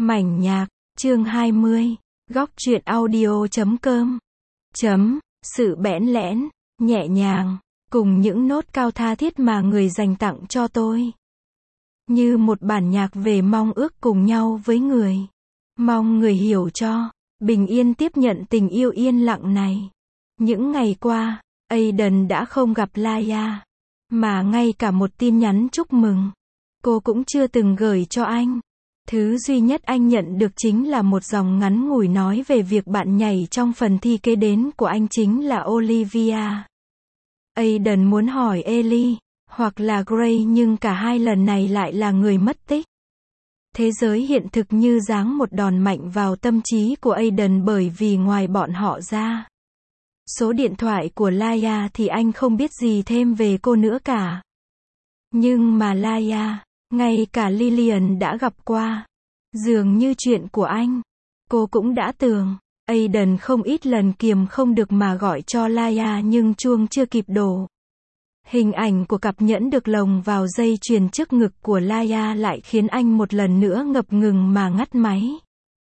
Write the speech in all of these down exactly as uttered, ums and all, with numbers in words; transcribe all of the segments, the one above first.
Mảnh nhạc, chương hai mươi, góc truyện audio chấm com. Chấm, sự bẽn lẽn, nhẹ nhàng, cùng những nốt cao tha thiết mà người dành tặng cho tôi. Như một bản nhạc về mong ước cùng nhau với người. Mong người hiểu cho, bình yên tiếp nhận tình yêu yên lặng này. Những ngày qua, Aiden đã không gặp Laia, mà ngay cả một tin nhắn chúc mừng, cô cũng chưa từng gửi cho anh. Thứ duy nhất anh nhận được chính là một dòng ngắn ngủi nói về việc bạn nhảy trong phần thi kế đến của anh chính là Olivia. Aiden muốn hỏi Ellie, hoặc là Gray nhưng cả hai lần này lại là người mất tích. Thế giới hiện thực như giáng một đòn mạnh vào tâm trí của Aiden bởi vì ngoài bọn họ ra, số điện thoại của Laia thì anh không biết gì thêm về cô nữa cả. Nhưng mà Laia, ngay cả Lillian đã gặp qua. Dường như chuyện của anh, cô cũng đã tường. Aiden không ít lần kiềm không được mà gọi cho Laia nhưng chuông chưa kịp đổ. Hình ảnh của cặp nhẫn được lồng vào dây chuyền trước ngực của Laia lại khiến anh một lần nữa ngập ngừng mà ngắt máy.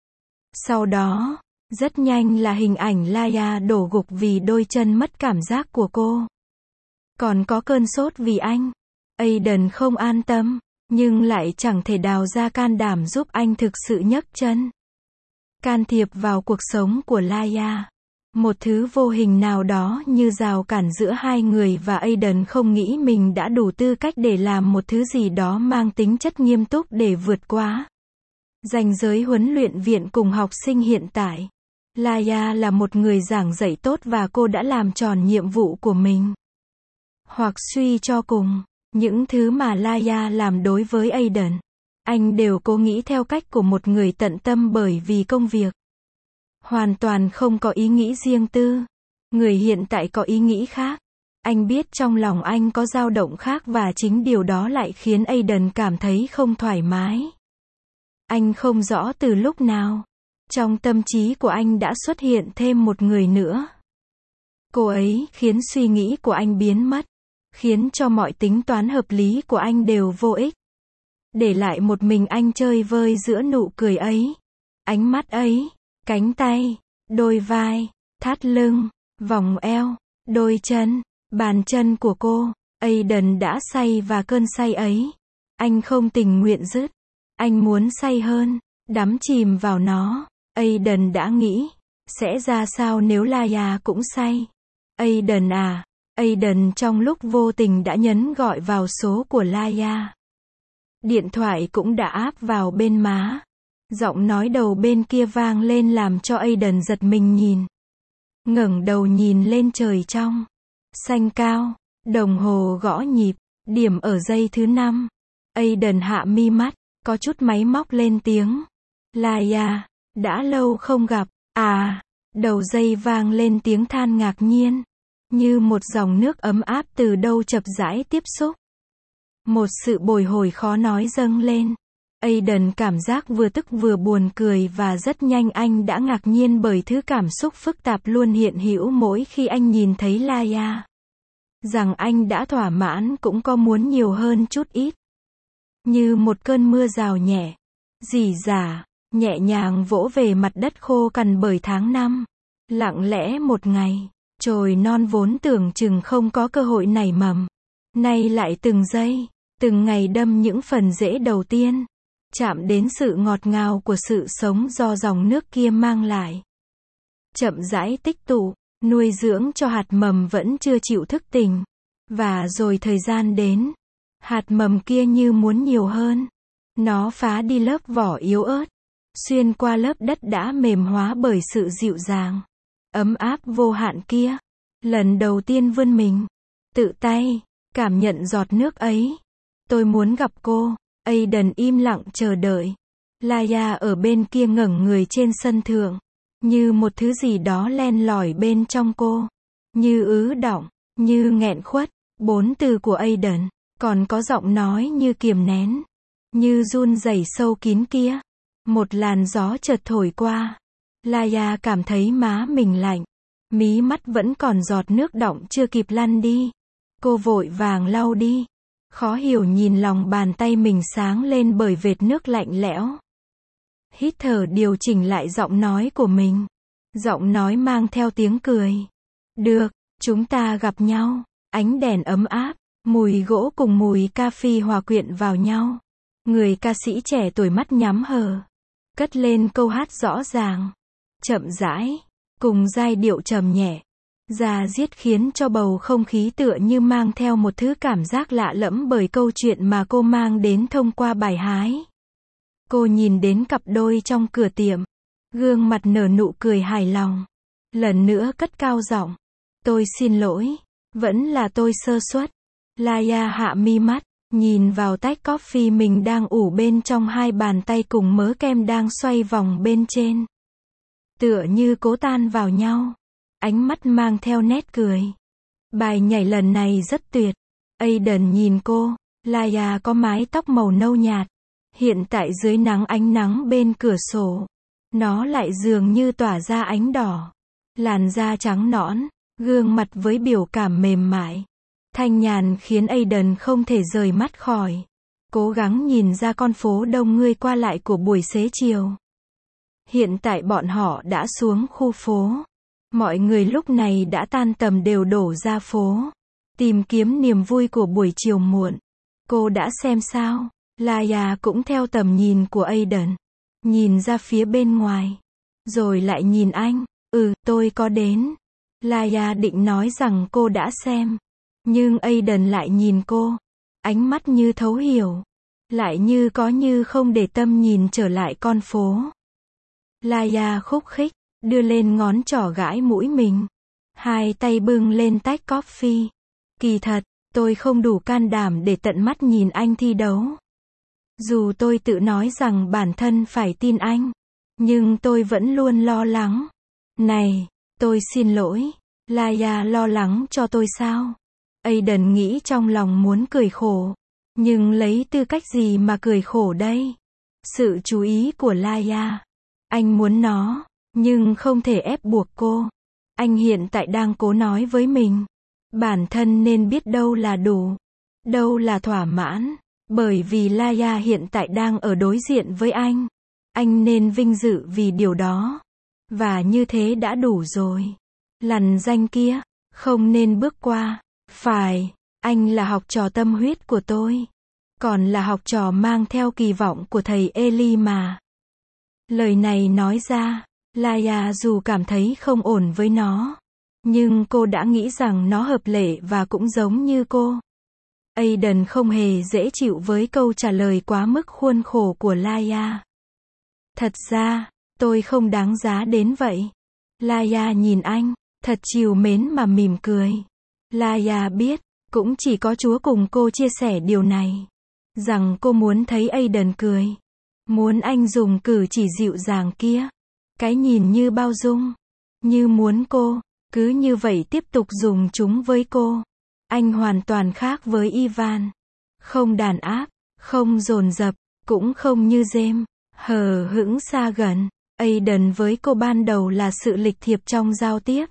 Sau đó, rất nhanh là hình ảnh Laia đổ gục vì đôi chân mất cảm giác của cô. Còn có cơn sốt vì anh. Aiden không an tâm, nhưng lại chẳng thể đào ra can đảm giúp anh thực sự nhấc chân. Can thiệp vào cuộc sống của Laia. Một thứ vô hình nào đó như rào cản giữa hai người và Aiden không nghĩ mình đã đủ tư cách để làm một thứ gì đó mang tính chất nghiêm túc để vượt qua ranh giới huấn luyện viện cùng học sinh hiện tại. Laia là một người giảng dạy tốt và cô đã làm tròn nhiệm vụ của mình. Hoặc suy cho cùng, những thứ mà Laia làm đối với Aiden, anh đều cố nghĩ theo cách của một người tận tâm bởi vì công việc. Hoàn toàn không có ý nghĩ riêng tư. Người hiện tại có ý nghĩ khác. Anh biết trong lòng anh có dao động khác và chính điều đó lại khiến Aiden cảm thấy không thoải mái. Anh không rõ từ lúc nào, trong tâm trí của anh đã xuất hiện thêm một người nữa. Cô ấy khiến suy nghĩ của anh biến mất, khiến cho mọi tính toán hợp lý của anh đều vô ích. Để lại một mình anh chơi vơi giữa nụ cười ấy, ánh mắt ấy, cánh tay, đôi vai, thắt lưng, vòng eo, đôi chân, bàn chân của cô. Aiden đã say và cơn say ấy, anh không tình nguyện dứt. Anh muốn say hơn, đắm chìm vào nó. Aiden đã nghĩ, sẽ ra sao nếu Laia cũng say. Aiden à, Aiden trong lúc vô tình đã nhấn gọi vào số của Laia. Điện thoại cũng đã áp vào bên má. Giọng nói đầu bên kia vang lên làm cho Aiden giật mình nhìn. Ngẩng đầu nhìn lên trời trong xanh cao, đồng hồ gõ nhịp, điểm ở giây thứ năm. Aiden hạ mi mắt, có chút máy móc lên tiếng. Laia, đã lâu không gặp, à, đầu dây vang lên tiếng than ngạc nhiên. Như một dòng nước ấm áp từ đâu chập rãi tiếp xúc. Một sự bồi hồi khó nói dâng lên. Aiden cảm giác vừa tức vừa buồn cười và rất nhanh anh đã ngạc nhiên bởi thứ cảm xúc phức tạp luôn hiện hữu mỗi khi anh nhìn thấy Laia. Rằng anh đã thỏa mãn cũng có muốn nhiều hơn chút ít. Như một cơn mưa rào nhẹ, rỉ rả, nhẹ nhàng vỗ về mặt đất khô cằn bởi tháng năm. Lặng lẽ một ngày, chồi non vốn tưởng chừng không có cơ hội nảy mầm. Nay lại từng giây, từng ngày đâm những phần rễ đầu tiên. Chạm đến sự ngọt ngào của sự sống do dòng nước kia mang lại. Chậm rãi tích tụ, nuôi dưỡng cho hạt mầm vẫn chưa chịu thức tỉnh. Và rồi thời gian đến. Hạt mầm kia như muốn nhiều hơn. Nó phá đi lớp vỏ yếu ớt. Xuyên qua lớp đất đã mềm hóa bởi sự dịu dàng, ấm áp vô hạn kia. Lần đầu tiên vươn mình, tự tay, cảm nhận giọt nước ấy. Tôi muốn gặp cô. Aiden im lặng chờ đợi. Laia ở bên kia ngẩng người trên sân thượng. Như một thứ gì đó len lỏi bên trong cô. Như ứ đọng, như nghẹn khuất. Bốn từ của Aiden, còn có giọng nói như kiềm nén. Như run rẩy sâu kín kia. Một làn gió chợt thổi qua. Laia cảm thấy má mình lạnh. Mí mắt vẫn còn giọt nước đọng chưa kịp lăn đi. Cô vội vàng lau đi. Khó hiểu nhìn lòng bàn tay mình sáng lên bởi vệt nước lạnh lẽo. hít thở điều chỉnh lại giọng nói của mình. Giọng nói mang theo tiếng cười. Được, chúng ta gặp nhau. Ánh đèn ấm áp, mùi gỗ cùng mùi cà phê hòa quyện vào nhau. Người ca sĩ trẻ tuổi mắt nhắm hờ, cất lên câu hát rõ ràng, chậm rãi, cùng giai điệu trầm nhẹ. Da diết khiến cho bầu không khí tựa như mang theo một thứ cảm giác lạ lẫm bởi câu chuyện mà cô mang đến thông qua bài hát. Cô nhìn đến cặp đôi trong cửa tiệm, gương mặt nở nụ cười hài lòng. Lần nữa cất cao giọng. Tôi xin lỗi, vẫn là tôi sơ suất. Laya hạ mi mắt, nhìn vào tách coffee mình đang ủ bên trong hai bàn tay cùng mớ kem đang xoay vòng bên trên. Tựa như cố tan vào nhau. Ánh mắt mang theo nét cười. Bài nhảy lần này rất tuyệt. Aiden nhìn cô. Laya có mái tóc màu nâu nhạt. Hiện tại dưới nắng ánh nắng bên cửa sổ, nó lại dường như tỏa ra ánh đỏ. Làn da trắng nõn, gương mặt với biểu cảm mềm mại, thanh nhàn khiến Aiden không thể rời mắt khỏi. Cố gắng nhìn ra con phố đông người qua lại của buổi xế chiều. Hiện tại bọn họ đã xuống khu phố. Mọi người lúc này đã tan tầm đều đổ ra phố, tìm kiếm niềm vui của buổi chiều muộn. Cô đã xem sao? Laya cũng theo tầm nhìn của Aiden. Nhìn ra phía bên ngoài. Rồi lại nhìn anh. Ừ, tôi có đến. Laya định nói rằng cô đã xem. Nhưng Aiden lại nhìn cô. Ánh mắt như thấu hiểu. Lại như có như không để tâm nhìn trở lại con phố. Laya khúc khích, đưa lên ngón trỏ gãi mũi mình. Hai tay bưng lên tách coffee. Kỳ thật, tôi không đủ can đảm để tận mắt nhìn anh thi đấu. Dù tôi tự nói rằng bản thân phải tin anh, nhưng tôi vẫn luôn lo lắng. Này, tôi xin lỗi. Laya lo lắng cho tôi sao? Aiden nghĩ trong lòng muốn cười khổ. Nhưng lấy tư cách gì mà cười khổ đây? Sự chú ý của Laya. Anh muốn nó, nhưng không thể ép buộc cô. Anh hiện tại đang cố nói với mình. Bản thân nên biết đâu là đủ, đâu là thỏa mãn. Bởi vì Laya hiện tại đang ở đối diện với anh. Anh nên vinh dự vì điều đó. Và như thế đã đủ rồi. Lằn danh kia, không nên bước qua. Phải, anh là học trò tâm huyết của tôi. Còn là học trò mang theo kỳ vọng của thầy Eli mà. Lời này nói ra, Laya dù cảm thấy không ổn với nó. Nhưng cô đã nghĩ rằng nó hợp lệ và cũng giống như cô. Aiden không hề dễ chịu với câu trả lời quá mức khuôn khổ của Laya. Thật ra, tôi không đáng giá đến vậy. Laya nhìn anh, thật trìu mến mà mỉm cười. Laya biết, cũng chỉ có Chúa cùng cô chia sẻ điều này. Rằng cô muốn thấy Aiden cười. Muốn anh dùng cử chỉ dịu dàng kia. Cái nhìn như bao dung. Như muốn cô, cứ như vậy tiếp tục dùng chúng với cô. Anh hoàn toàn khác với Ivan. Không đàn áp, không dồn dập, cũng không như James, hờ hững xa gần. Aiden với cô ban đầu là sự lịch thiệp trong giao tiếp.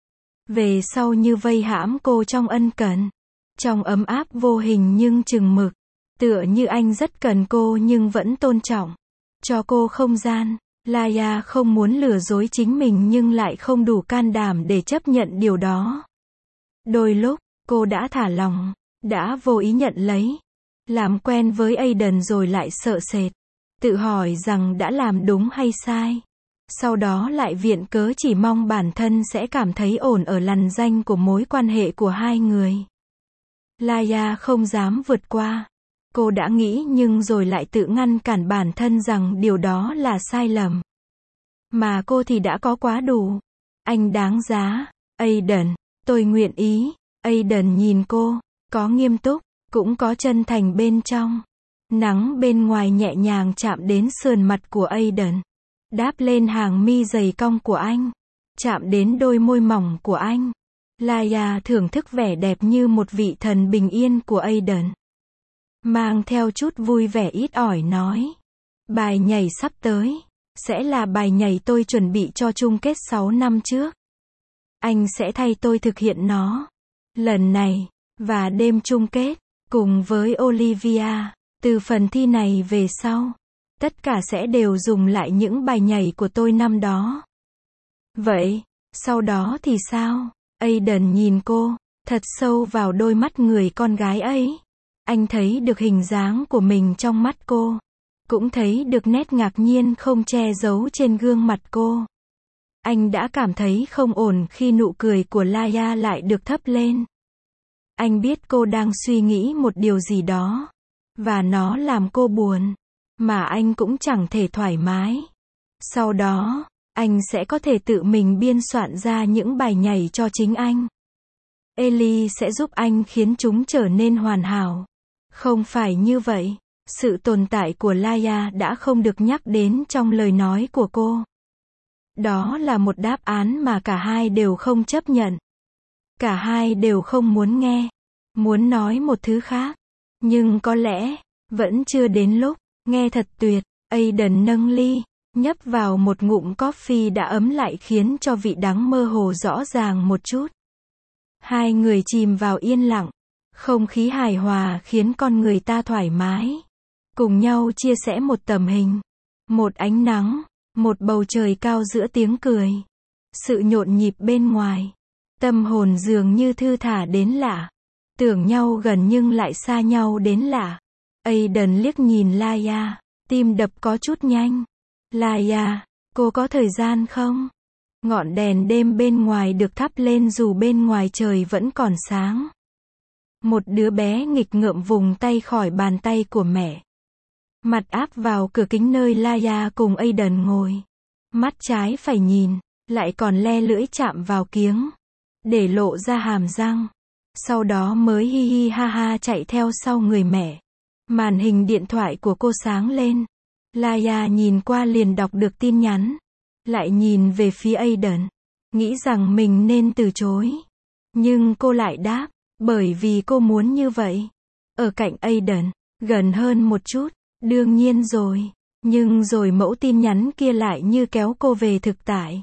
Về sau như vây hãm cô trong ân cần. Trong ấm áp vô hình nhưng chừng mực. Tựa như anh rất cần cô nhưng vẫn tôn trọng. Cho cô không gian. Laya không muốn lừa dối chính mình nhưng lại không đủ can đảm để chấp nhận điều đó. Đôi lúc, cô đã thả lòng, đã vô ý nhận lấy. Làm quen với Aiden rồi lại sợ sệt. Tự hỏi rằng đã làm đúng hay sai. Sau đó lại viện cớ chỉ mong bản thân sẽ cảm thấy ổn ở lằn ranh của mối quan hệ của hai người. Laya không dám vượt qua. Cô đã nghĩ nhưng rồi lại tự ngăn cản bản thân rằng điều đó là sai lầm. Mà cô thì đã có quá đủ. Anh đáng giá. Aiden, tôi nguyện ý. Aiden nhìn cô, có nghiêm túc, cũng có chân thành bên trong. Nắng bên ngoài nhẹ nhàng chạm đến sườn mặt của Aiden. Đáp lên hàng mi dày cong của anh. Chạm đến đôi môi mỏng của anh. Laya thưởng thức vẻ đẹp như một vị thần bình yên của Aiden. Mang theo chút vui vẻ ít ỏi nói. Bài nhảy sắp tới. Sẽ là bài nhảy tôi chuẩn bị cho chung kết sáu năm trước. Anh sẽ thay tôi thực hiện nó. Lần này, và đêm chung kết, cùng với Olivia. Từ phần thi này về sau, Tất cả sẽ đều dùng lại những bài nhảy của tôi năm đó. Vậy, sau đó thì sao? Aiden nhìn cô, thật sâu vào đôi mắt người con gái ấy. Anh thấy được hình dáng của mình trong mắt cô. Cũng thấy được nét ngạc nhiên không che giấu trên gương mặt cô. Anh đã cảm thấy không ổn khi nụ cười của Laia lại được thấp lên. Anh biết cô đang suy nghĩ một điều gì đó. Và nó làm cô buồn. Mà anh cũng chẳng thể thoải mái. Sau đó, anh sẽ có thể tự mình biên soạn ra những bài nhảy cho chính anh. Ellie sẽ giúp anh khiến chúng trở nên hoàn hảo. Không phải như vậy. Sự tồn tại của Laia đã không được nhắc đến trong lời nói của cô. Đó là một đáp án mà cả hai đều không chấp nhận. Cả hai đều không muốn nghe. Muốn nói một thứ khác. Nhưng có lẽ, vẫn chưa đến lúc. Nghe thật tuyệt. Aiden nâng ly, nhấp vào một ngụm coffee đã ấm lại khiến cho vị đắng mơ hồ rõ ràng một chút. Hai người chìm vào yên lặng. Không khí hài hòa khiến con người ta thoải mái. Cùng nhau chia sẻ một tầm hình. Một ánh nắng. Một bầu trời cao giữa tiếng cười. Sự nhộn nhịp bên ngoài. Tâm hồn dường như thư thả đến lạ. Tưởng nhau gần nhưng lại xa nhau đến lạ. Aiden liếc nhìn Laia. Tim đập có chút nhanh. Laia, cô có thời gian không? Ngọn đèn đêm bên ngoài được thắp lên dù bên ngoài trời vẫn còn sáng. Một đứa bé nghịch ngợm vùng tay khỏi bàn tay của mẹ. Mặt áp vào cửa kính nơi Laia cùng Aiden ngồi. Mắt trái phải nhìn, lại còn le lưỡi chạm vào kiếng. Để lộ ra hàm răng. Sau đó mới hi hi ha ha chạy theo sau người mẹ. Màn hình điện thoại của cô sáng lên. Laia nhìn qua liền đọc được tin nhắn. Lại nhìn về phía Aiden. Nghĩ rằng mình nên từ chối. Nhưng cô lại đáp. Bởi vì cô muốn như vậy. Ở cạnh Aiden. Gần hơn một chút. Đương nhiên rồi. Nhưng rồi mẫu tin nhắn kia lại như kéo cô về thực tại.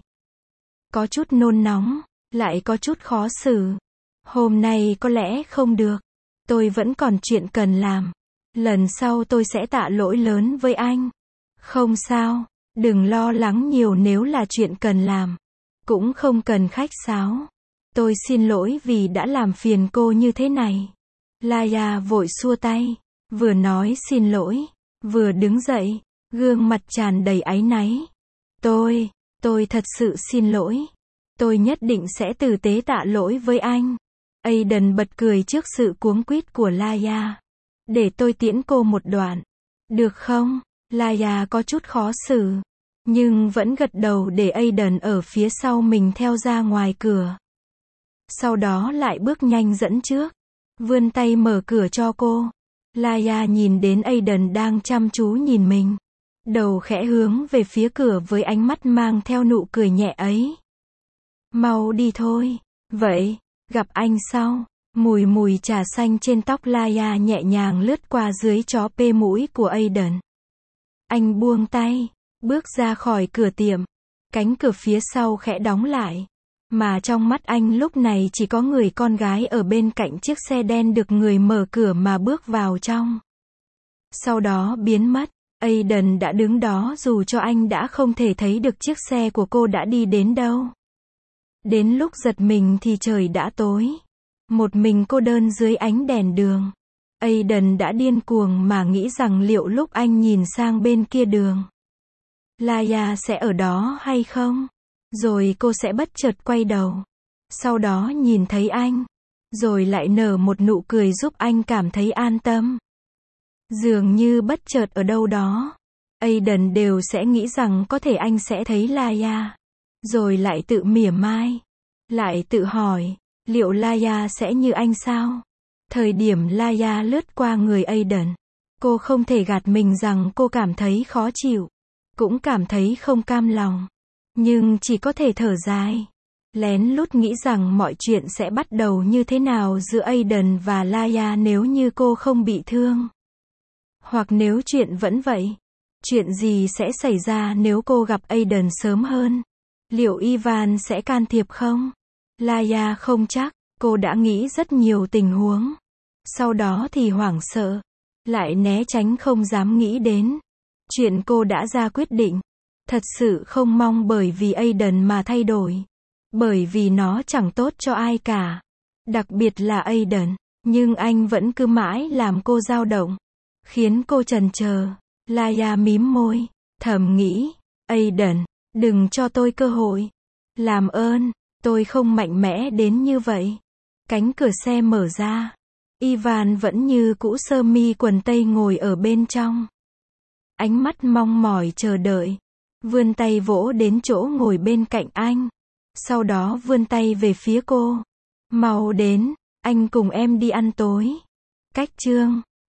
Có chút nôn nóng. Lại có chút khó xử. Hôm nay có lẽ không được. Tôi vẫn còn chuyện cần làm. Lần sau tôi sẽ tạ lỗi lớn với anh. Không sao. Đừng lo lắng nhiều nếu là chuyện cần làm. Cũng không cần khách sáo. Tôi xin lỗi vì đã làm phiền cô như thế này. Laia vội xua tay. Vừa nói xin lỗi. Vừa đứng dậy. Gương mặt tràn đầy áy náy. Tôi, tôi thật sự xin lỗi. Tôi nhất định sẽ tử tế tạ lỗi với anh. Aiden bật cười trước sự cuống quýt của Laia. Để tôi tiễn cô một đoạn. Được không? Laia có chút khó xử. Nhưng vẫn gật đầu để Aiden ở phía sau mình theo ra ngoài cửa. Sau đó lại bước nhanh dẫn trước. Vươn tay mở cửa cho cô. Laia nhìn đến Aiden đang chăm chú nhìn mình. Đầu khẽ hướng về phía cửa với ánh mắt mang theo nụ cười nhẹ ấy. Mau đi thôi. Vậy, gặp anh sau. Mùi mùi trà xanh trên tóc Laia nhẹ nhàng lướt qua dưới chó pê mũi của Aiden. Anh buông tay, bước ra khỏi cửa tiệm. Cánh cửa phía sau khẽ đóng lại. Mà trong mắt anh lúc này chỉ có người con gái ở bên cạnh chiếc xe đen được người mở cửa mà bước vào trong. Sau đó biến mất. Aiden đã đứng đó dù cho anh đã không thể thấy được chiếc xe của cô đã đi đến đâu. Đến lúc giật mình thì trời đã tối. Một mình cô đơn dưới ánh đèn đường. Aiden đã điên cuồng mà nghĩ rằng liệu lúc anh nhìn sang bên kia đường, Laia sẽ ở đó hay không? Rồi cô sẽ bất chợt quay đầu. Sau đó nhìn thấy anh. Rồi lại nở một nụ cười giúp anh cảm thấy an tâm. Dường như bất chợt ở đâu đó, Aiden đều sẽ nghĩ rằng có thể anh sẽ thấy Laia. Rồi lại tự mỉa mai. Lại tự hỏi, liệu Laia sẽ như anh sao? Thời điểm Laia lướt qua người Aiden, cô không thể gạt mình rằng cô cảm thấy khó chịu. Cũng cảm thấy không cam lòng. Nhưng chỉ có thể thở dài. Lén lút nghĩ rằng mọi chuyện sẽ bắt đầu như thế nào giữa Aiden và Laia nếu như cô không bị thương. Hoặc nếu chuyện vẫn vậy. Chuyện gì sẽ xảy ra nếu cô gặp Aiden sớm hơn? Liệu Ivan sẽ can thiệp không? Laia không chắc. Cô đã nghĩ rất nhiều tình huống. Sau đó thì hoảng sợ. Lại né tránh không dám nghĩ đến. Chuyện cô đã ra quyết định. Thật sự không mong bởi vì Aiden mà thay đổi. Bởi vì nó chẳng tốt cho ai cả. Đặc biệt là Aiden. Nhưng anh vẫn cứ mãi làm cô dao động. Khiến cô chần chờ. Laia mím môi. Thầm nghĩ. Aiden, đừng cho tôi cơ hội. Làm ơn, tôi không mạnh mẽ đến như vậy. Cánh cửa xe mở ra. Ivan vẫn như cũ sơ mi quần tây ngồi ở bên trong. Ánh mắt mong mỏi chờ đợi. Vươn tay vỗ đến chỗ ngồi bên cạnh anh. Sau đó vươn tay về phía cô. Mau đến, anh cùng em đi ăn tối. Cách chương